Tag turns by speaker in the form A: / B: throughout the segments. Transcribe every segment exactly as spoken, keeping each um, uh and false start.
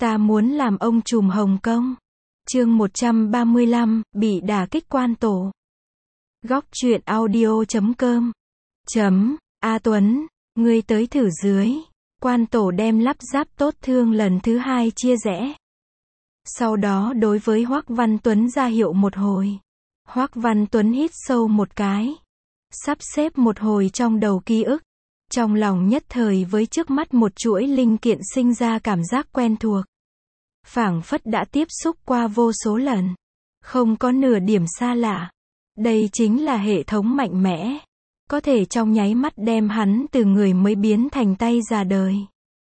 A: Ta muốn làm ông trùm Hồng Kông. Chương một trăm ba mươi lăm, bị đả kích quan tổ. Góc truyện audio chấm com. Chấm, A Tuấn, ngươi tới thử dưới. Quan tổ đem lắp ráp tốt thương lần thứ hai chia rẽ. Sau đó đối với Hoắc Văn Tuấn ra hiệu một hồi. Hoắc Văn Tuấn hít sâu một cái. Sắp xếp một hồi trong đầu ký ức. Trong lòng nhất thời với trước mắt một chuỗi linh kiện sinh ra cảm giác quen thuộc. Phảng phất đã tiếp xúc qua vô số lần. Không có nửa điểm xa lạ. Đây chính là hệ thống mạnh mẽ. Có thể trong nháy mắt đem hắn từ người mới biến thành tay già đời.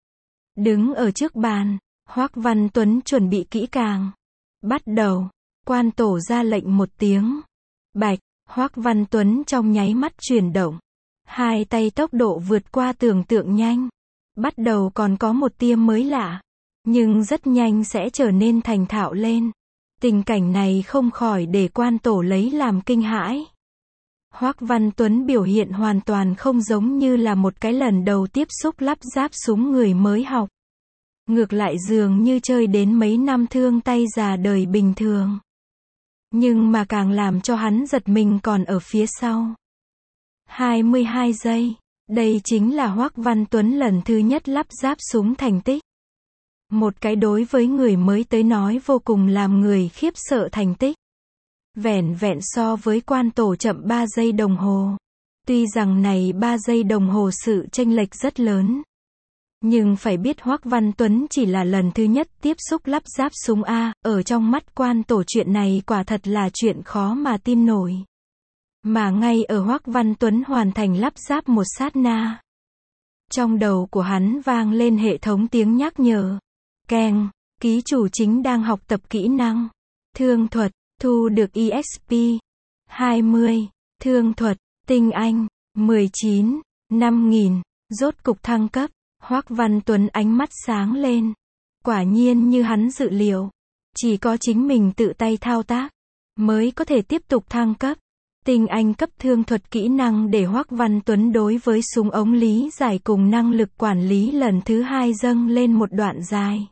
A: Đứng ở trước bàn, Hoắc Văn Tuấn chuẩn bị kỹ càng. Bắt đầu, quan tổ ra lệnh một tiếng. Bạch, Hoắc Văn Tuấn trong nháy mắt chuyển động. Hai tay tốc độ vượt qua tưởng tượng nhanh. Bắt đầu còn có một tia mới lạ. Nhưng rất nhanh sẽ trở nên thành thạo lên. Tình cảnh này không khỏi để quan tổ lấy làm kinh hãi. Hoắc Văn Tuấn biểu hiện hoàn toàn không giống như là một cái lần đầu tiếp xúc lắp ráp súng người mới học. Ngược lại dường như chơi đến mấy năm thương tay già đời bình thường. Nhưng mà càng làm cho hắn giật mình còn ở phía sau. hai mươi hai giây. Đây chính là Hoắc Văn Tuấn lần thứ nhất lắp ráp súng thành tích. Một cái đối với người mới tới nói vô cùng làm người khiếp sợ thành tích. Vẻn vẹn so với quan tổ chậm ba giây đồng hồ. Tuy rằng này ba giây đồng hồ sự chênh lệch rất lớn. Nhưng phải biết Hoắc Văn Tuấn chỉ là lần thứ nhất tiếp xúc lắp ráp súng A, ở trong mắt quan tổ chuyện này quả thật là chuyện khó mà tin nổi. Mà ngay ở Hoắc Văn Tuấn hoàn thành lắp ráp một sát na. Trong đầu của hắn vang lên hệ thống tiếng nhắc nhở. Keng, ký chủ chính đang học tập kỹ năng. Thương thuật, thu được e ích pê. hai mươi, thương thuật, tinh anh, mười chín, năm nghìn, rốt cục thăng cấp. Hoắc Văn Tuấn ánh mắt sáng lên. Quả nhiên như hắn dự liệu. Chỉ có chính mình tự tay thao tác, mới có thể tiếp tục thăng cấp. Tinh anh cấp thương thuật kỹ năng để Hoắc Văn Tuấn đối với súng ống lý giải cùng năng lực quản lý lần thứ hai dâng lên một đoạn dài.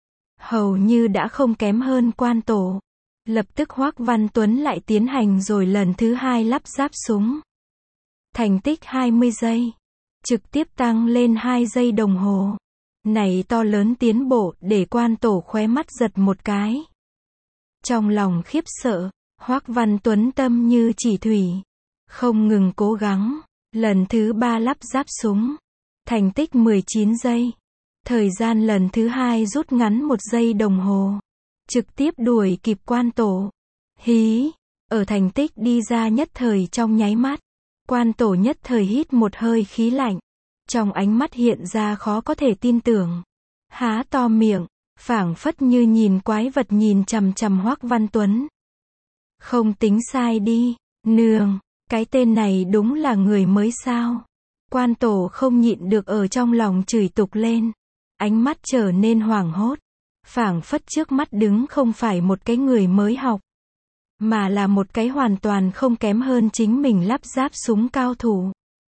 A: Hầu như đã không kém hơn quan tổ. Lập tức Hoắc Văn Tuấn lại tiến hành rồi lần thứ hai lắp ráp súng. Thành tích hai mươi giây. Trực tiếp tăng lên hai giây đồng hồ. Này to lớn tiến bộ để quan tổ khóe mắt giật một cái. Trong lòng khiếp sợ, Hoắc Văn Tuấn tâm như chỉ thủy. Không ngừng cố gắng. Lần thứ ba lắp ráp súng. Thành tích mười chín giây. Thời gian lần thứ hai rút ngắn một giây đồng hồ. Trực tiếp đuổi kịp quan tổ. Hí, ở thành tích đi ra nhất thời trong nháy mắt. Quan tổ nhất thời hít một hơi khí lạnh. Trong ánh mắt hiện ra khó có thể tin tưởng. Há to miệng, phảng phất như nhìn quái vật nhìn chằm chằm Hoắc Văn Tuấn. Không tính sai đi, nương, cái tên này đúng là người mới sao? Quan tổ không nhịn được ở trong lòng chửi tục lên. Ánh mắt trở nên hoảng hốt. Phảng phất trước mắt đứng không phải một cái người mới học. Mà là một cái hoàn toàn không kém hơn chính mình lắp ráp súng cao thủ.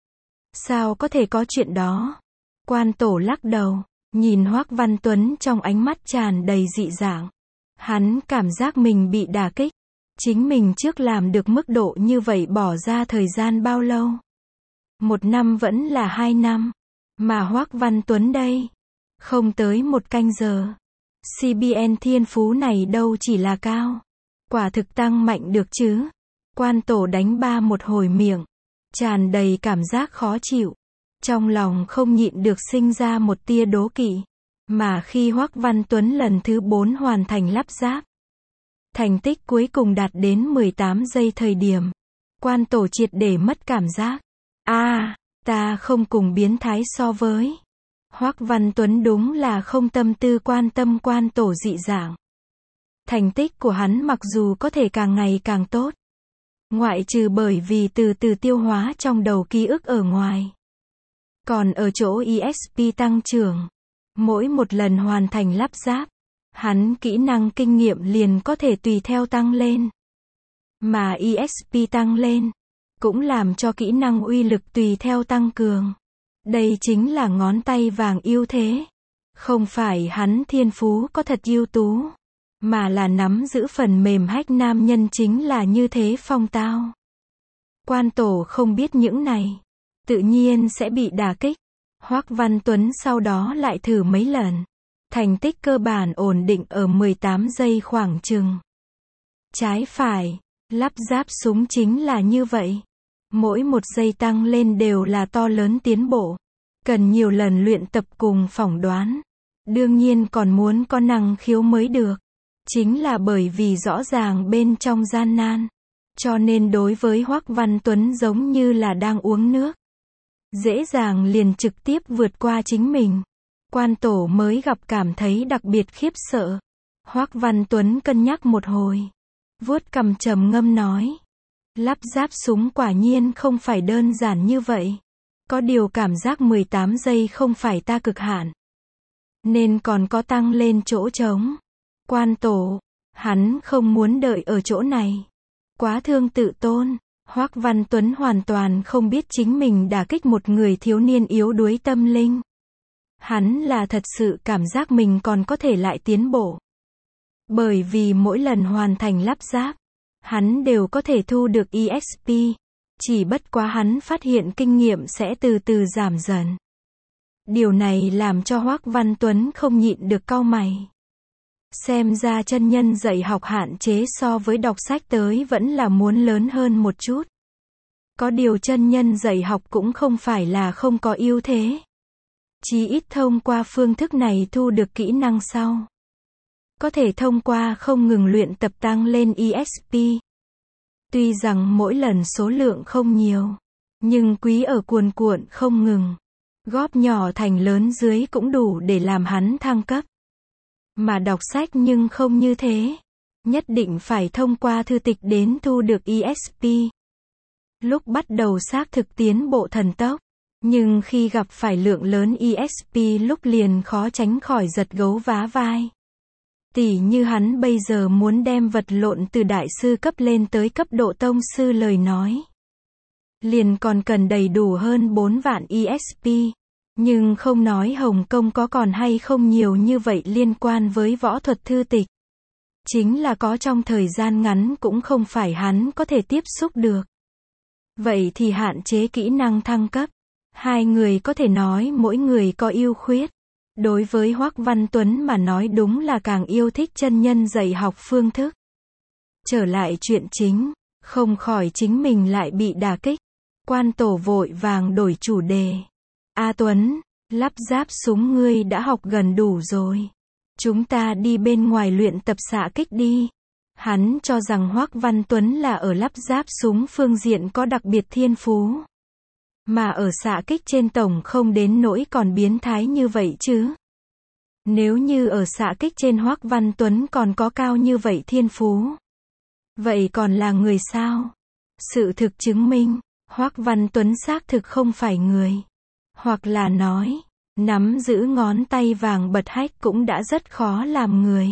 A: Sao có thể có chuyện đó? Quan tổ lắc đầu, nhìn Hoắc Văn Tuấn trong ánh mắt tràn đầy dị dạng. Hắn cảm giác mình bị đả kích. Chính mình trước làm được mức độ như vậy bỏ ra thời gian bao lâu? Một năm vẫn là hai năm. Mà Hoắc Văn Tuấn đây, không tới một canh giờ. xê bê en thiên phú này đâu chỉ là cao. Quả thực tăng mạnh được chứ. Quan tổ đánh ba một hồi miệng. Tràn đầy cảm giác khó chịu. Trong lòng không nhịn được sinh ra một tia đố kỵ. Mà khi Hoắc Văn Tuấn lần thứ bốn hoàn thành lắp ráp. Thành tích cuối cùng đạt đến mười tám giây thời điểm. Quan tổ triệt để mất cảm giác. a à, ta không cùng biến thái so với. Hoắc Văn Tuấn đúng là không tâm tư quan tâm quan tổ dị dạng. Thành tích của hắn mặc dù có thể càng ngày càng tốt. Ngoại trừ bởi vì từ từ tiêu hóa trong đầu ký ức ở ngoài. Còn ở chỗ e ích pê tăng trưởng. Mỗi một lần hoàn thành lắp ráp. Hắn kỹ năng kinh nghiệm liền có thể tùy theo tăng lên. Mà e ích pê tăng lên. Cũng làm cho kỹ năng uy lực tùy theo tăng cường. Đây chính là ngón tay vàng ưu thế. Không phải hắn thiên phú có thật ưu tú, mà là nắm giữ phần mềm hách nam nhân chính là như thế phong tao. Quan tổ không biết những này, tự nhiên sẽ bị đả kích. Hoắc Văn Tuấn sau đó lại thử mấy lần. Thành tích cơ bản ổn định ở mười tám giây khoảng chừng. Trái phải, lắp ráp súng chính là như vậy. Mỗi một giây tăng lên đều là to lớn tiến bộ. Cần nhiều lần luyện tập cùng phỏng đoán. Đương nhiên còn muốn có năng khiếu mới được. Chính là bởi vì rõ ràng bên trong gian nan. Cho nên đối với Hoắc Văn Tuấn giống như là đang uống nước. Dễ dàng liền trực tiếp vượt qua chính mình. Quan tổ mới gặp cảm thấy đặc biệt khiếp sợ. Hoắc Văn Tuấn cân nhắc một hồi. Vuốt cằm trầm ngâm nói. Lắp ráp súng quả nhiên không phải đơn giản như vậy. Có điều cảm giác mười tám giây không phải ta cực hạn. Nên còn có tăng lên chỗ trống. Quan tổ, hắn không muốn đợi ở chỗ này. Quá thương tự tôn. Hoắc Văn Tuấn hoàn toàn không biết chính mình đả kích một người thiếu niên yếu đuối tâm linh. Hắn là thật sự cảm giác mình còn có thể lại tiến bộ. Bởi vì mỗi lần hoàn thành lắp ráp, hắn đều có thể thu được e ích pê. Chỉ bất quá hắn phát hiện kinh nghiệm sẽ từ từ giảm dần. Điều này làm cho Hoắc Văn Tuấn không nhịn được cau mày. Xem ra chân nhân dạy học hạn chế so với đọc sách tới vẫn là muốn lớn hơn một chút. Có điều chân nhân dạy học cũng không phải là không có ưu thế. Chí ít thông qua phương thức này thu được kỹ năng sau. Có thể thông qua không ngừng luyện tập tăng lên e ích pê. Tuy rằng mỗi lần số lượng không nhiều, nhưng quý ở cuồn cuộn không ngừng. Góp nhỏ thành lớn dưới cũng đủ để làm hắn thăng cấp. Mà đọc sách nhưng không như thế. Nhất định phải thông qua thư tịch đến thu được e ích pê. Lúc bắt đầu xác thực tiến bộ thần tốc. Nhưng khi gặp phải lượng lớn e ích pê lúc liền khó tránh khỏi giật gấu vá vai. Tỉ như hắn bây giờ muốn đem vật lộn từ đại sư cấp lên tới cấp độ tông sư lời nói. Liền còn cần đầy đủ hơn bốn vạn e ích pê. Nhưng không nói Hồng Kông có còn hay không nhiều như vậy liên quan với võ thuật thư tịch. Chính là có trong thời gian ngắn cũng không phải hắn có thể tiếp xúc được. Vậy thì hạn chế kỹ năng thăng cấp. Hai người có thể nói mỗi người có ưu khuyết. Đối với Hoắc Văn Tuấn mà nói đúng là càng yêu thích chân nhân dạy học phương thức. Trở lại chuyện chính, không khỏi chính mình lại bị đả kích. Quan tổ vội vàng đổi chủ đề. A Tuấn, lắp ráp súng ngươi đã học gần đủ rồi. Chúng ta đi bên ngoài luyện tập xạ kích đi. Hắn cho rằng Hoắc Văn Tuấn là ở lắp ráp súng phương diện có đặc biệt thiên phú. Mà ở xạ kích trên tổng không đến nỗi còn biến thái như vậy chứ. Nếu như ở xạ kích trên Hoắc Văn Tuấn còn có cao như vậy thiên phú. Vậy còn là người sao? Sự thực chứng minh, Hoắc Văn Tuấn xác thực không phải người. Hoặc là nói, nắm giữ ngón tay vàng bật hách cũng đã rất khó làm người.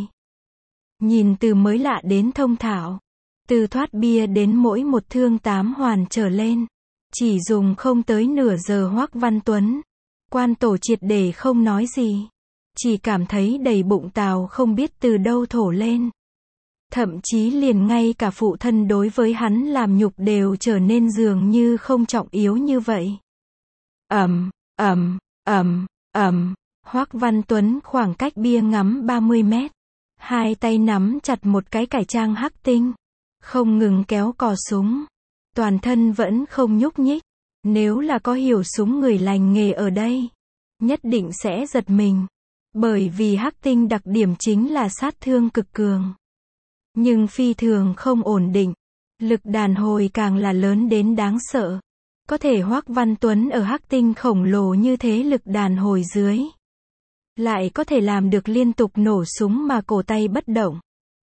A: Nhìn từ mới lạ đến thông thạo, từ thoát bia đến mỗi một thương tám hoàn trở lên. Chỉ dùng không tới nửa giờ Hoắc Văn Tuấn. Quan tổ triệt để không nói gì. Chỉ cảm thấy đầy bụng tào không biết từ đâu thổ lên. Thậm chí liền ngay cả phụ thân đối với hắn làm nhục đều trở nên dường như không trọng yếu như vậy. Ầm, ầm, ầm, ầm. Hoắc Văn Tuấn khoảng cách bia ngắm ba mươi mét. Hai tay nắm chặt một cái cải trang hắc tinh. Không ngừng kéo cò súng. Toàn thân vẫn không nhúc nhích. Nếu là có hiểu súng người lành nghề ở đây, nhất định sẽ giật mình. Bởi vì hắc tinh đặc điểm chính là sát thương cực cường. Nhưng phi thường không ổn định. Lực đàn hồi càng là lớn đến đáng sợ. Có thể Hoắc Văn Tuấn ở hắc tinh khổng lồ như thế lực đàn hồi dưới. Lại có thể làm được liên tục nổ súng mà cổ tay bất động.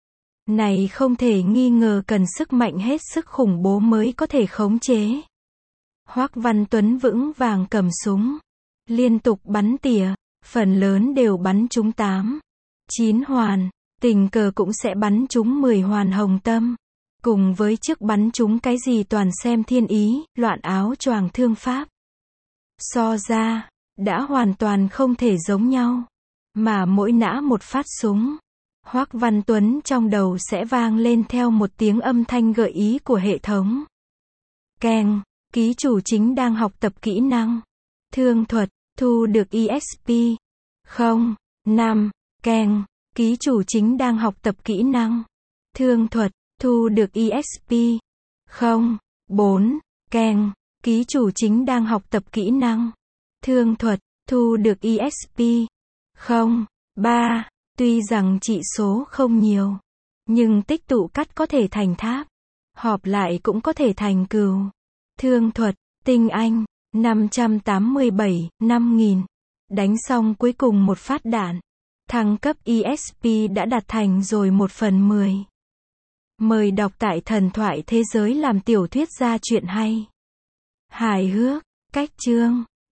A: Này không thể nghi ngờ cần sức mạnh hết sức khủng bố mới có thể khống chế. Hoắc Văn Tuấn vững vàng cầm súng. Liên tục bắn tỉa. Phần lớn đều bắn trúng tám, chín hoàn. Tình cờ cũng sẽ bắn trúng mười hoàn hồng tâm. Cùng với trước bắn trúng cái gì toàn xem thiên ý, loạn áo choàng thương pháp. So ra, đã hoàn toàn không thể giống nhau. Mà mỗi nã một phát súng, Hoắc Văn Tuấn trong đầu sẽ vang lên theo một tiếng âm thanh gợi ý của hệ thống. Keng, ký chủ chính đang học tập kỹ năng thương thuật, thu được e ích pê. không, năm, Keng, ký chủ chính đang học tập kỹ năng thương thuật, thu được e ích pê. không, bốn, Keng, ký chủ chính đang học tập kỹ năng thương thuật, thu được e ích pê. không, ba, tuy rằng trị số không nhiều, nhưng tích tụ cắt có thể thành tháp, họp lại cũng có thể thành cừu. Thương thuật, tinh anh, năm trăm tám mươi bảy, năm nghìn. Đánh xong cuối cùng một phát đạn. Thăng cấp e ích pê đã đạt thành rồi một phần mười. Mời đọc tại Thần thoại thế giới làm tiểu thuyết ra chuyện hay. Hài hước, cách chương.